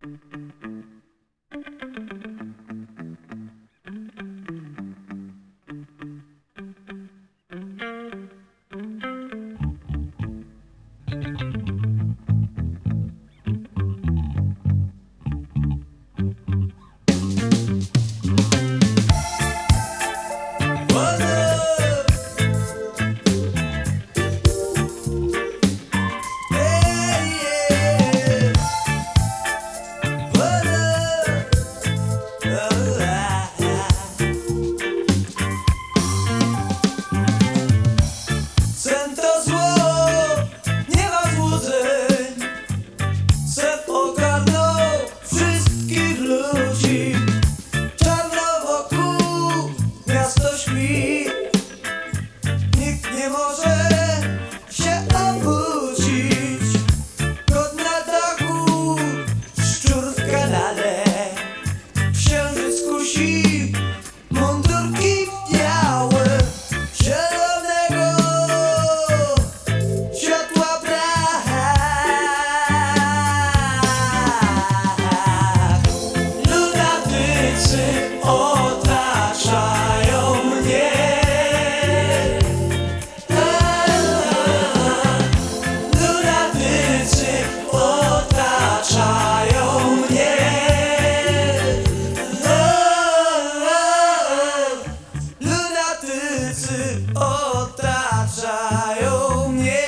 Sen to zło, nie ma złudzeń. Sen ogarnął wszystkich ludzi. Czarno wokół, miasto śpi. Nikt nie może się obudzić. Kot na dachu, szczur w kanale. Księżyc kusi, mundurki białe. Zielonego światła brak. Lunatycy otaczają mnie. Lunatycy otaczają mnie. Lunatycy otaczają mnie.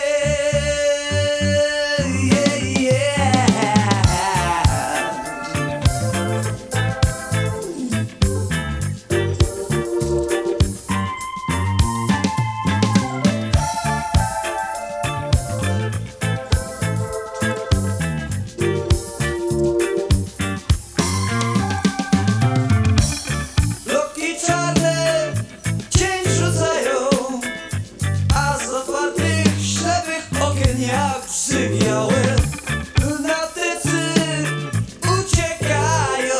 Loki czarne cień rzucają, a z otwartych, ślepych okien jak psy białe. Lunatycy uciekają.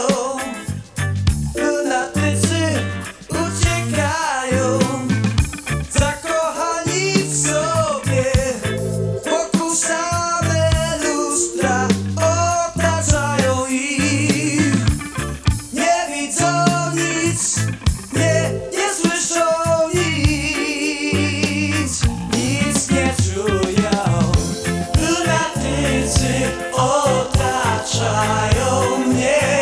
Lunatycy uciekają. Zakochani w sobie, wokół same lustra otaczają ich. Nie widzą nic, nie słyszą nic, nic nie czują. Lunatycy otaczają mnie.